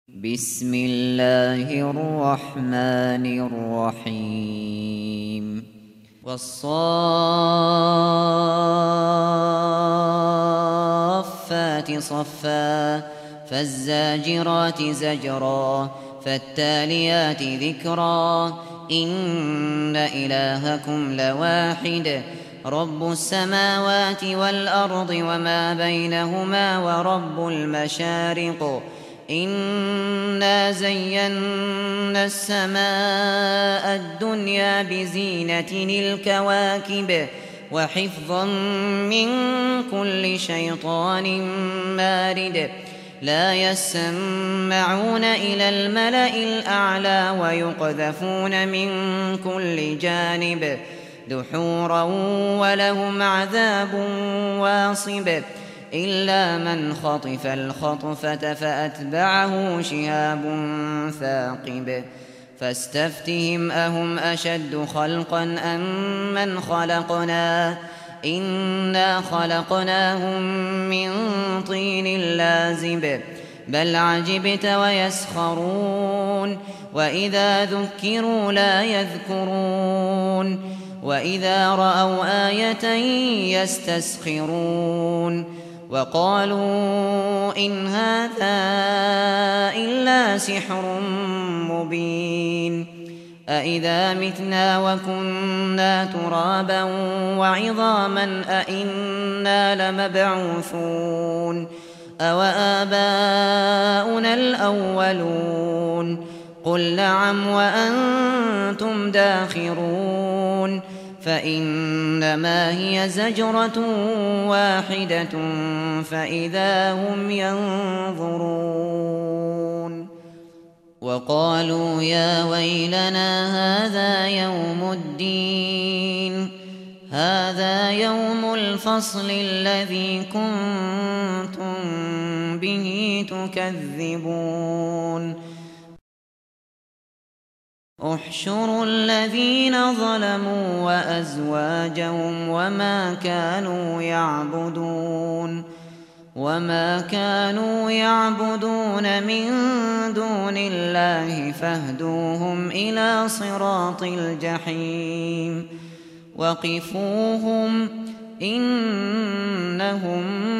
بسم الله الرحمن الرحيم والصافات صفا فالزاجرات زجرا فالتاليات ذكرا إن إلهكم لواحد رب السماوات والأرض وما بينهما ورب المشارق إنا زينا السماء الدنيا بزينة الكواكب وحفظا من كل شيطان مارد لا يسمعون إلى الملأ الأعلى ويقذفون من كل جانب دحورا ولهم عذاب واصب إلا من خطف الخطفة فأتبعه شهاب ثاقب فاستفتهم أهم أشد خلقا أم من خلقنا إنا خلقناهم من طين لازب بل عجبت ويسخرون وإذا ذكروا لا يذكرون وإذا رأوا آية يستسخرون وقالوا إن هذا إلا سحر مبين أإذا متنا وكنا ترابا وعظاما أإنا لمبعوثون أوآباؤنا الأولون قل نعم وأنتم داخرون فإنما هي زجرة واحدة فإذا هم ينظرون وقالوا يا ويلنا هذا يوم الفصل الذي كنتم به تكذبون احشروا الذين ظلموا وأزواجهم وما كانوا يعبدون من دون الله فاهدوهم إلى صراط الجحيم وقفوهم إنهم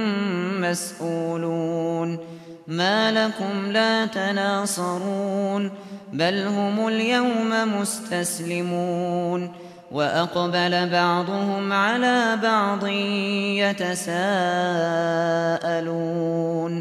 مسؤولون ما لكم لا تناصرون بل هم اليوم مستسلمون وأقبل بعضهم على بعض يتساءلون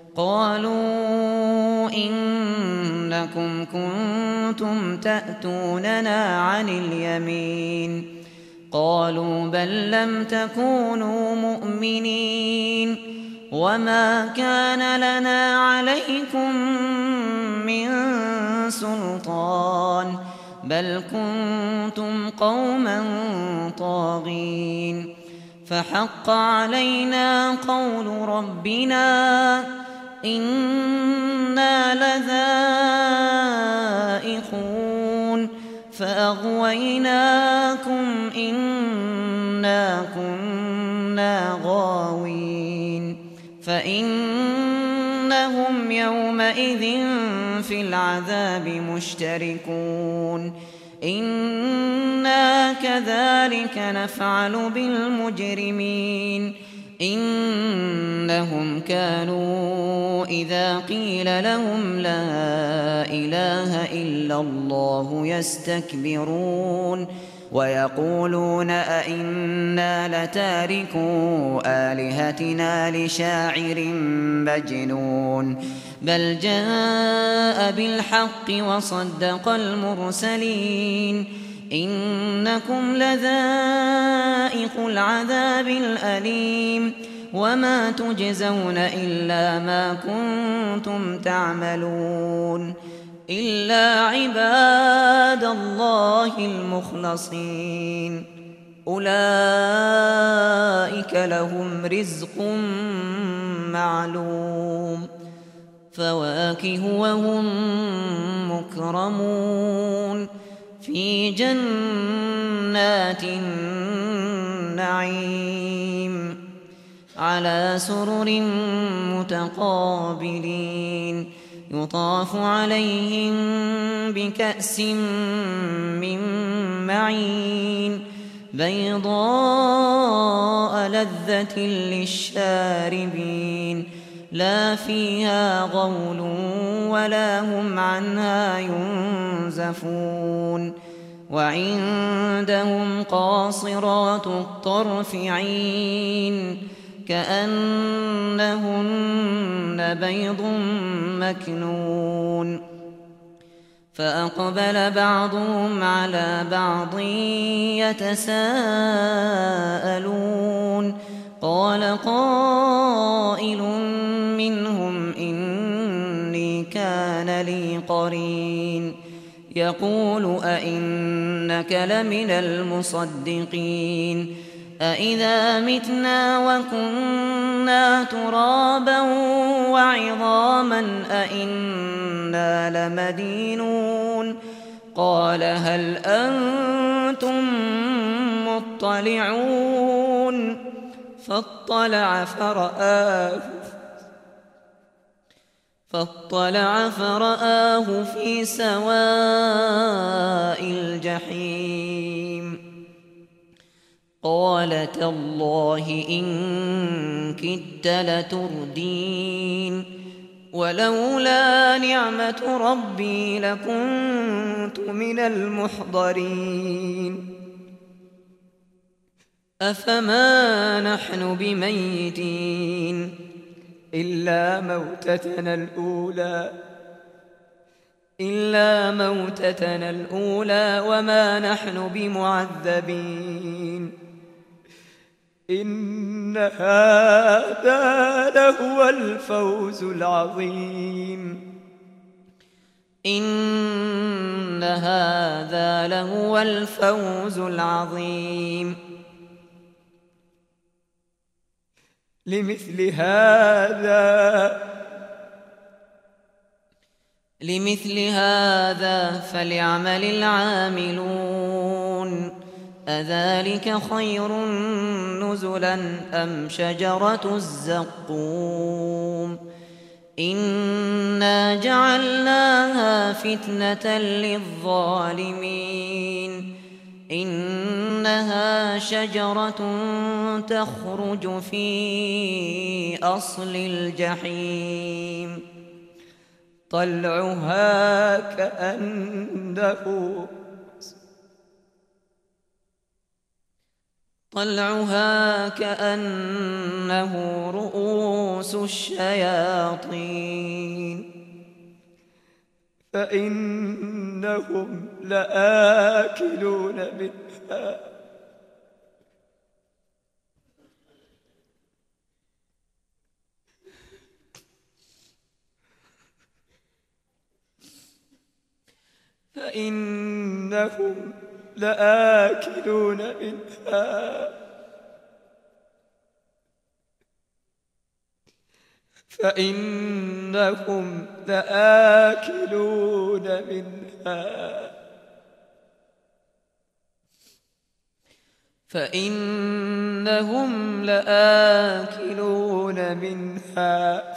قالوا إنكم كنتم تأتوننا عن اليمين قالوا بل لم تكونوا مؤمنين وما كان لنا عليكم من سلطان بل كنتم قوما طاغين فحق علينا قول ربنا إنا لذائقون فأغويناكم إنا كنا غاوين فإنهم يومئذ في العذاب مشتركون إنا كذلك نفعل بالمجرمين إنهم كانوا إذا قيل لهم لا إله إلا الله يستكبرون ويقولون أئنا لتاركو آلهتنا لشاعر مجنون بل جاء بالحق وصدق المرسلين إنكم لذائق العذاب الأليم وما تجزون إلا ما كنتم تعملون إلا عباد الله المخلصين أولئك لهم رزق معلوم فواكه وهم مكرمون في جنات النعيم على سرر متقابلين يطاف عليهم بكأس من معين بيضاء لذة للشاربين لا فيها غول ولا هم عنها ينزفون وعندهم قاصرات الطرف عين كأنهن بيض مكنون فأقبل بعضهم على بعض يتساءلون قال قائل منهم إني كان لي قرين يقول أئنك لمن المصدقين أإذا متنا وكنا ترابا وعظاما أإنا لمدينون قال هل أنتم مطلعون فاطلع فرآه في سواء الجحيم قال تالله إن كدت لتردين ولولا نعمة ربي لكنت من المحضرين أفما نحن بميتين إلا موتتنا الأولى وما نحن بمعذبين إن هذا لهو الفوز العظيم إن هذا لهو الفوز العظيم لمثل هذا فليعمل العاملون أذلك خير نزلا أم شجرة الزقوم إنا جعلناها فتنة للظالمين إنها شجرة تخرج في أصل الجحيم طلعها كأنه رؤوس الشياطين فإنهم لآكلون منها فإنهم لآكلون منها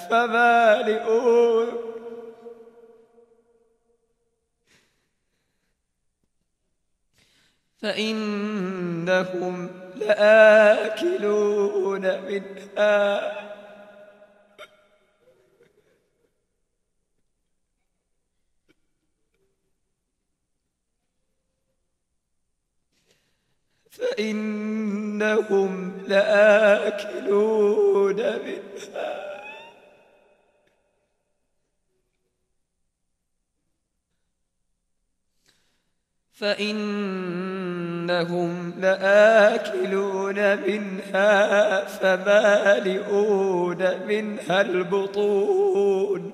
فمالئون منها البطون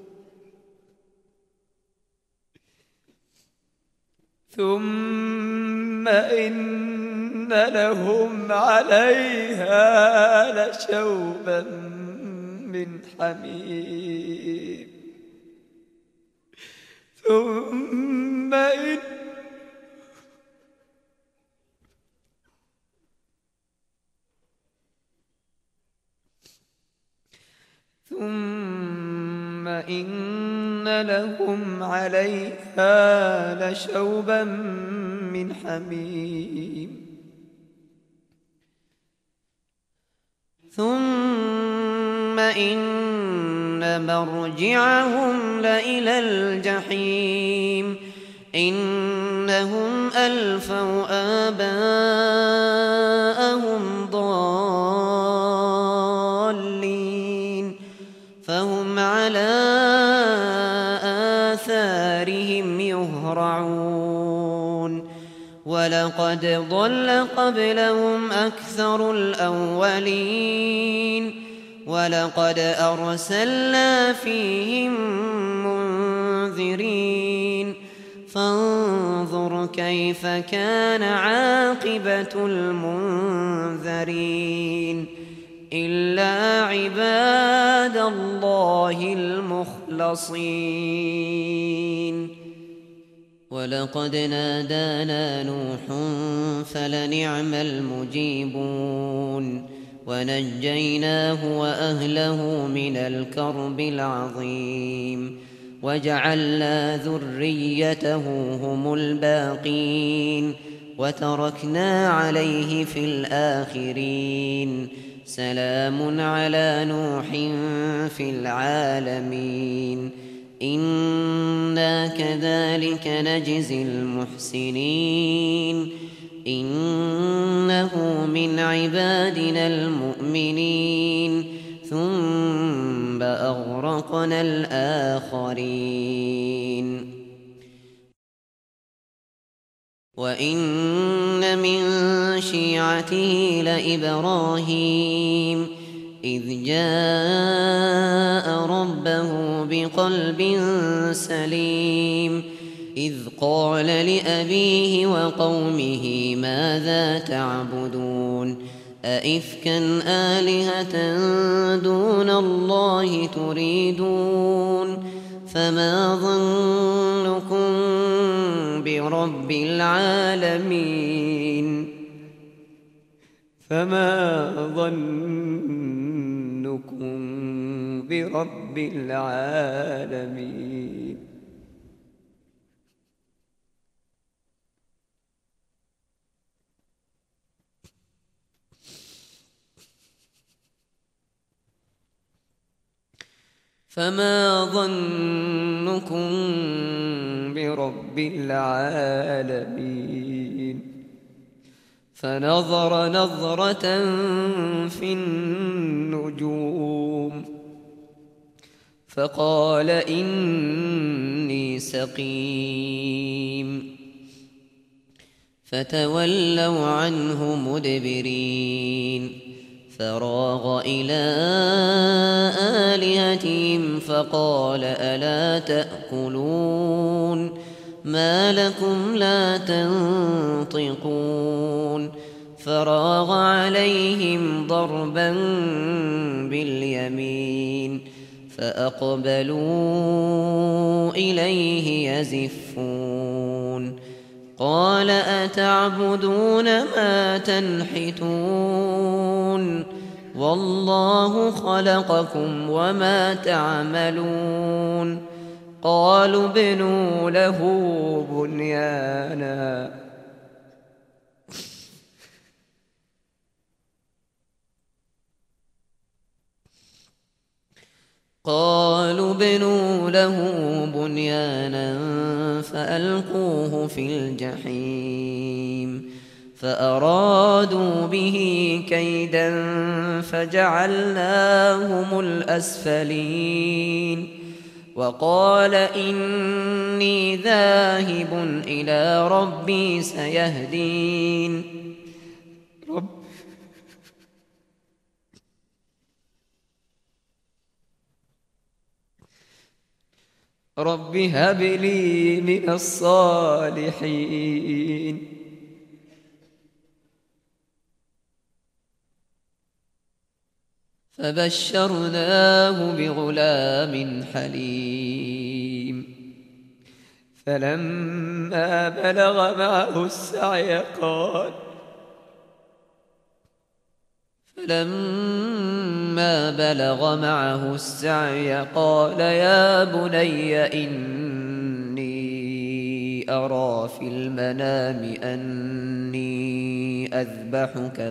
ثم إن لهم عليها لشوبا من حميم ثم وإن لهم عليها لشوبا من حميم ثم إن مرجعهم لإلى الجحيم إنهم ألفوا آباءهم ضالين فهم على آثارهم يهرعون ولقد ضل قبلهم أكثر الأولين ولقد أرسلنا فيهم منذرين فانظر كيف كان عاقبة المنذرين إلا عباد الله المخلصين ولقد نادانا نوح فلنعم المجيبون ونجيناه وأهله من الكرب العظيم وجعلنا ذريته هم الباقين وتركنا عليه في الآخرين سلام على نوح في العالمين إنا كذلك نجزي المحسنين إنه من عبادنا المؤمنين ثم أغرقنا الآخرين وإن من شيعته لإبراهيم إذ جاء ربه بقلب سليم إذ قال لأبيه وقومه ماذا تعبدون أئفكا آلهة دون الله تريدون فما ظنكم برب العالمين فما ظنكم برب العالمين فما ظنكم برب العالمين فنظر نظرة في النجوم فقال إني سقيم فتولوا عنه مدبرين فراغ إلى آلهتهم فقال ألا تأكلون ما لكم لا تنطقون فراغ عليهم ضربا باليمين فأقبلوا إليه يزفون قال أتعبدون ما تنحتون والله خلقكم وما تعملون قالوا ابنوا له بنيانا فألقوه في الجحيم فأرادوا به كيدا فجعلناهم الأسفلين وقال إني ذاهب إلى ربي سيهدين رب هب لي من الصالحين فبشرناه بغلام حليم فلما بلغ معه السعي فلما بلغ معه السعي قال يا بني إني أرى في المنام أني أذبحك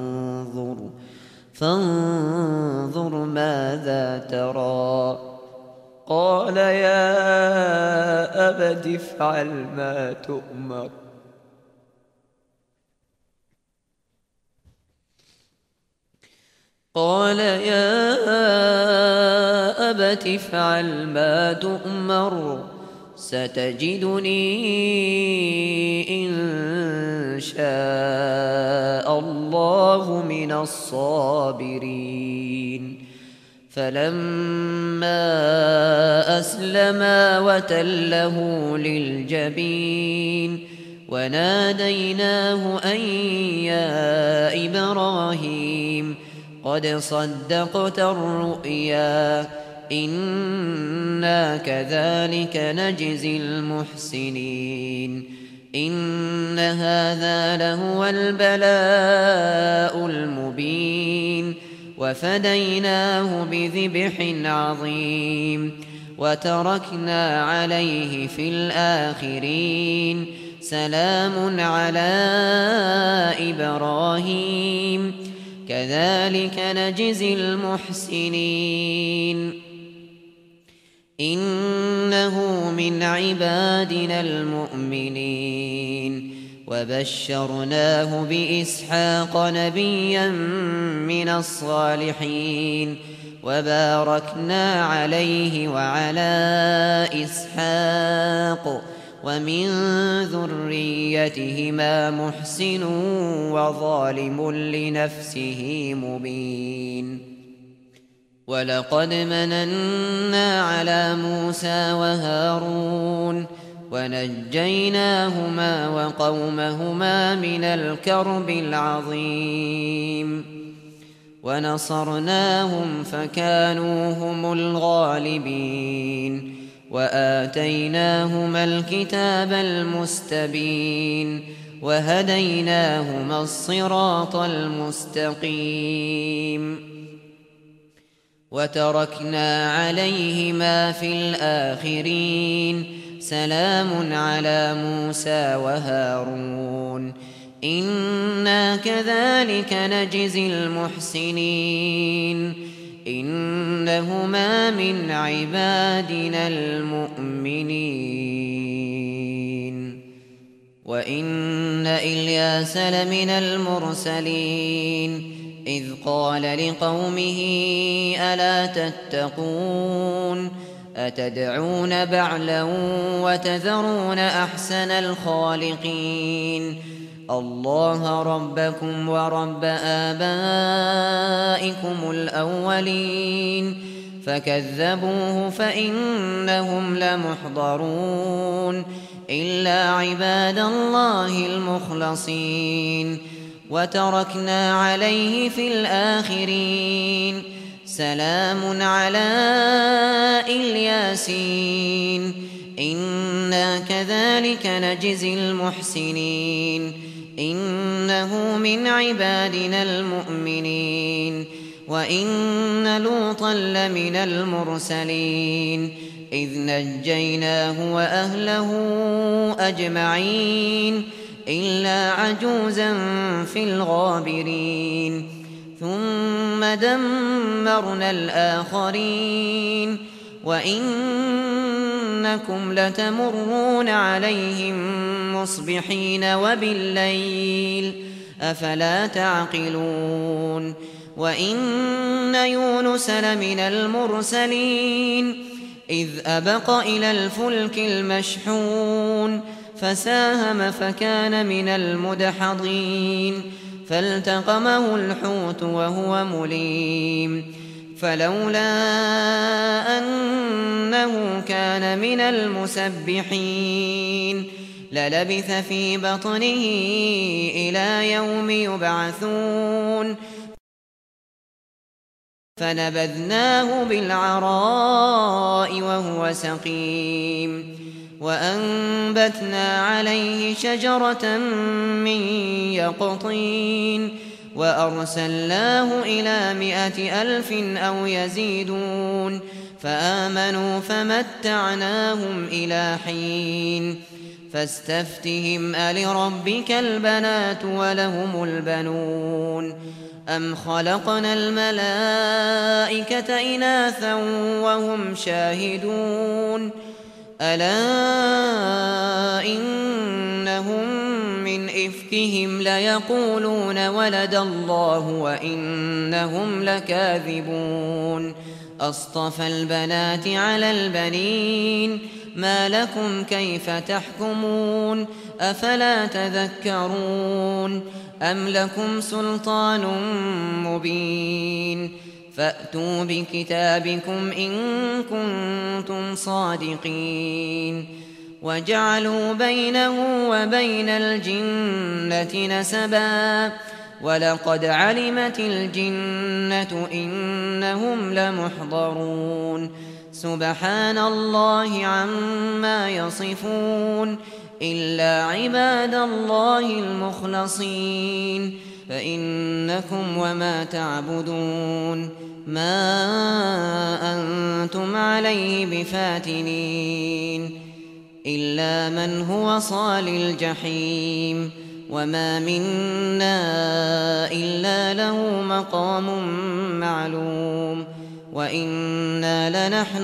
فانظر ماذا ترى. قال يا أبت افعل ما تؤمر ستجدني إن شاء الله من الصابرين. فلما أسلما وتله للجبين وناديناه أن يا إبراهيم قد صدقت الرؤيا إنا كذلك نجزي المحسنين إن هذا لهو البلاء المبين وفديناه بذبح عظيم وتركنا عليه في الآخرين سلام على إبراهيم كذلك نجزي المحسنين إنه من عبادنا المؤمنين وبشرناه بإسحاق نبيا من الصالحين وباركنا عليه وعلى إسحاق ومن ذريتهما محسن وظالم لنفسه مبين. ولقد مننا على موسى وهارون ونجيناهما وقومهما من الكرب العظيم ونصرناهم فكانوا هم الغالبين وآتيناهما الكتاب المستبين وهديناهما الصراط المستقيم وتركنا عليهما في الآخرين سلام على موسى وهارون إنا كذلك نجزي المحسنين إنهما من عبادنا المؤمنين. وإن إلياس لمن المرسلين إذ قال لقومه ألا تتقون أتدعون بعلا وتذرون أحسن الخالقين الله ربكم ورب آبائكم الأولين فكذبوه فإنهم لمحضرون إلا عباد الله المخلصين وتركنا عليه في الآخرين سلام على الياسين إنا كذلك نجزي المحسنين إنه من عبادنا المؤمنين. وإن لوطا لمن المرسلين إذ نجيناه وأهله أجمعين إلا عجوزا في الغابرين ثم دمرنا الآخرين وإنكم لتمرون عليهم مصبحين وبالليل أفلا تعقلون. وإن يونس لمن المرسلين إذ أبق إلى الفلك المشحون فساهم فكان من المدحضين فالتقمه الحوت وهو مليم فلولا أنه كان من المسبحين للبث في بطنه إلى يوم يبعثون فنبذناه بالعراء وهو سقيم وأنبتنا عليه شجرة من يقطين وأرسلناه إلى 100,000 أو يزيدون فآمنوا فمتعناهم إلى حين فاستفتهم ألربك البنات ولهم البنون أم خلقنا الملائكة إناثا وهم شاهدون ألا إنهم من إفكهم ليقولون ولد الله وإنهم لكاذبون أصطفى البنات على البنين ما لكم كيف تحكمون أفلا تذكرون أم لكم سلطان مبين فأتوا بكتابكم إن كنتم صادقين وجعلوا بينه وبين الجنة نسبا ولقد علمت الجنة إنهم لمحضرون سبحان الله عما يصفون إلا عباد الله المخلصين فإنكم وما تعبدون ما أنتم عليه بفاتنين إلا من هو صال الجحيم وما منا إلا له مقام معلوم وإنا لنحن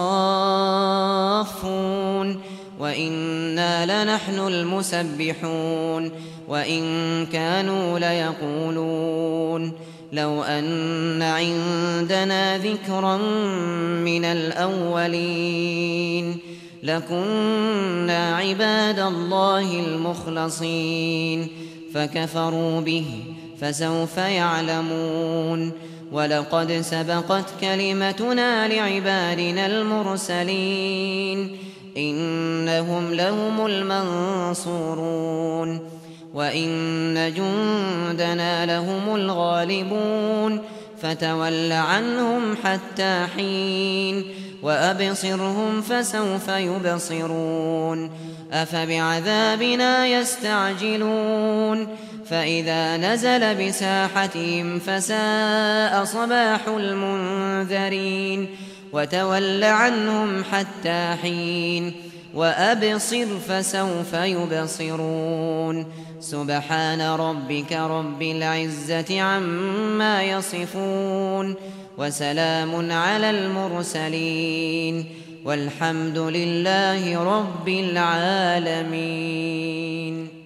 الصافون وإنا لنحن المسبحون وإن كانوا ليقولون لو أن عندنا ذكرا من الأولين لكنا عباد الله المخلصين فكفروا به فسوف يعلمون ولقد سبقت كلمتنا لعبادنا المرسلين إنهم لهم المنصورون وإن جندنا لهم الغالبون فتول عنهم حتى حين وأبصرهم فسوف يبصرون أفبعذابنا يستعجلون فإذا نزل بساحتهم فساء صباح المنذرين وتول عنهم حتى حين وأبصر فسوف يبصرون سبحان ربك رب العزة عما يصفون وسلام على المرسلين والحمد لله رب العالمين.